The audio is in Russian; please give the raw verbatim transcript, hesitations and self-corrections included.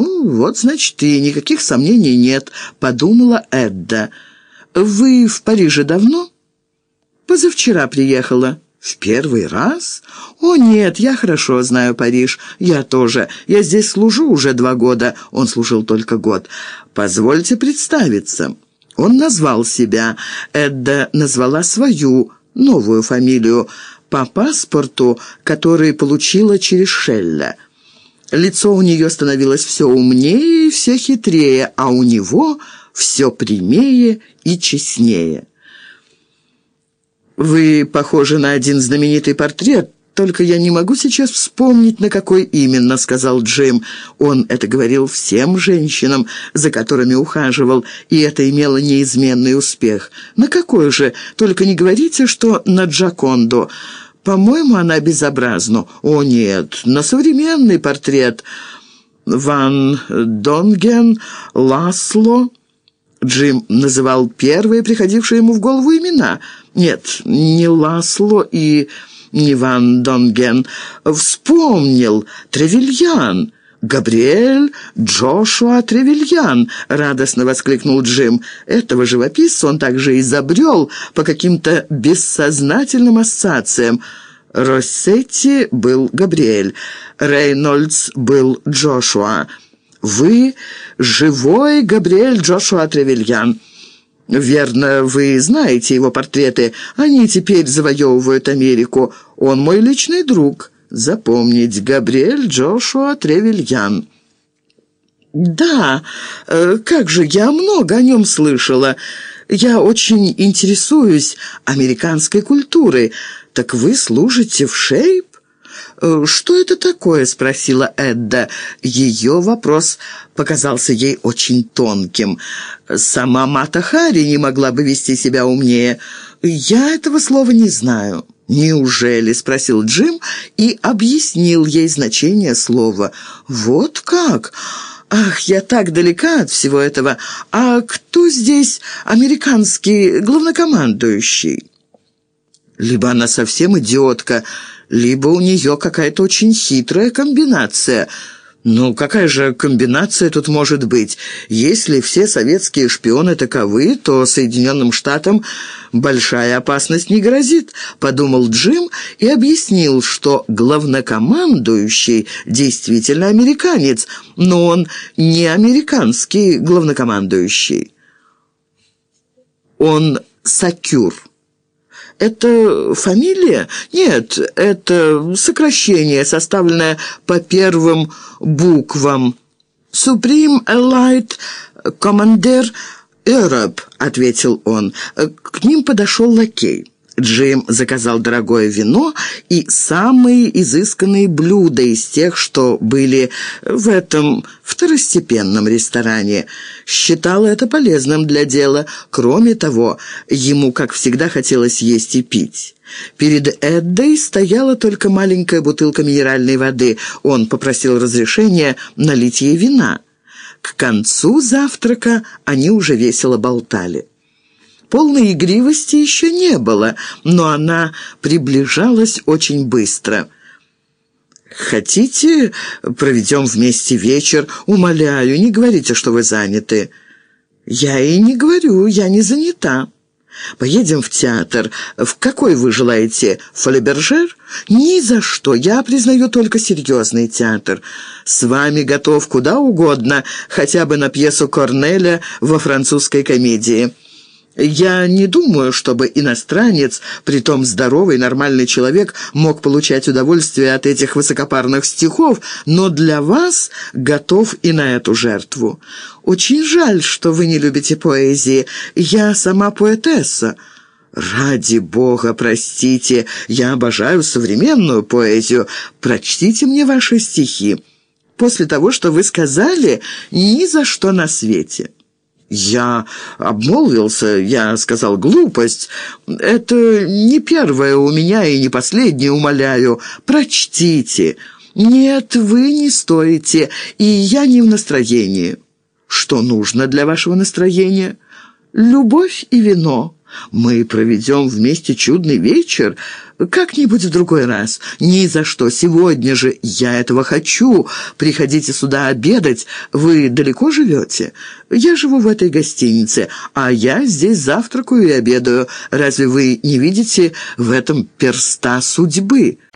«Ну, вот, значит, и никаких сомнений нет», — подумала Эдда. «Вы в Париже давно?» «Позавчера приехала». «В первый раз? О, нет, я хорошо знаю Париж. Я тоже. Я здесь служу уже два года». Он служил только год. «Позвольте представиться». Он назвал себя. Эдда назвала свою новую фамилию по паспорту, который получила через Шелля. Лицо у нее становилось все умнее и все хитрее, а у него все прямее и честнее. «Вы похожи на один знаменитый портрет, только я не могу сейчас вспомнить, на какой именно», — сказал Джим. Он это говорил всем женщинам, за которыми ухаживал, и это имело неизменный успех. «На какой же? Только не говорите, что на Джоконду. По-моему, она безобразна». «О, нет, на современный портрет. Ван Донген, Ласло». Джим называл первые приходившие ему в голову имена. Нет, не Ласло и не Ван Донген. Вспомнил. Тревельян. «Габриэль Джошуа Тревельян!» — радостно воскликнул Джим. Этого живописца он также изобрел по каким-то бессознательным ассоциациям. Россетти был Габриэль, Рейнольдс был Джошуа. «Вы живой Габриэль Джошуа Тревельян. Верно, вы знаете его портреты. Они теперь завоевывают Америку. Он мой личный друг. Запомнить, Габриэль Джошуа Тревельян». «Да, как же, я много о нем слышала. Я очень интересуюсь американской культурой. Так вы служите в Шейп?» «Что это такое?» — спросила Эдда. Ее вопрос показался ей очень тонким. Сама Мата Хари не могла бы вести себя умнее. «Я этого слова не знаю». «Неужели?» — спросил Джим и объяснил ей значение слова. «Вот как? Ах, я так далека от всего этого. А кто здесь американский главнокомандующий?» Либо она совсем идиотка, либо у нее какая-то очень хитрая комбинация. Ну, какая же комбинация тут может быть? Если все советские шпионы таковы, то Соединенным Штатам большая опасность не грозит, подумал Джим и объяснил, что главнокомандующий действительно американец, но он не американский главнокомандующий. Он сакюр. «Это фамилия?» «Нет, это сокращение, составленное по первым буквам. Supreme Allied Commander Europe», — ответил он. К ним подошел лакей. Джим заказал дорогое вино и самые изысканные блюда из тех, что были в этом второстепенном ресторане. Считал это полезным для дела. Кроме того, ему, как всегда, хотелось есть и пить. Перед Эддой стояла только маленькая бутылка минеральной воды. Он попросил разрешения налить ей вина. К концу завтрака они уже весело болтали. Полной игривости еще не было, но она приближалась очень быстро. «Хотите, проведем вместе вечер? Умоляю, не говорите, что вы заняты». «Я и не говорю, я не занята». «Поедем в театр. В какой вы желаете? Фолибержер?» «Ни за что. Я признаю только серьезный театр. С вами готов куда угодно, хотя бы на пьесу Корнеля во французской комедии». Я не думаю, чтобы иностранец, притом здоровый, нормальный человек, мог получать удовольствие от этих высокопарных стихов, но для вас готов и на эту жертву. Очень жаль, что вы не любите поэзии. Я сама поэтесса. Ради бога, простите, я обожаю современную поэзию. Прочтите мне ваши стихи. После того, что вы сказали, ни за что на свете». «Я обмолвился, я сказал глупость. Это не первое у меня и не последнее, умоляю. Прочтите». «Нет, вы не стоите, и я не в настроении». «Что нужно для вашего настроения?» «Любовь и вино». Мы проведем вместе чудный вечер. Как-нибудь в другой раз. Ни за что. Сегодня же я этого хочу. Приходите сюда обедать. Вы далеко живете? Я живу в этой гостинице, а я здесь завтракаю и обедаю. Разве вы не видите в этом перста судьбы?»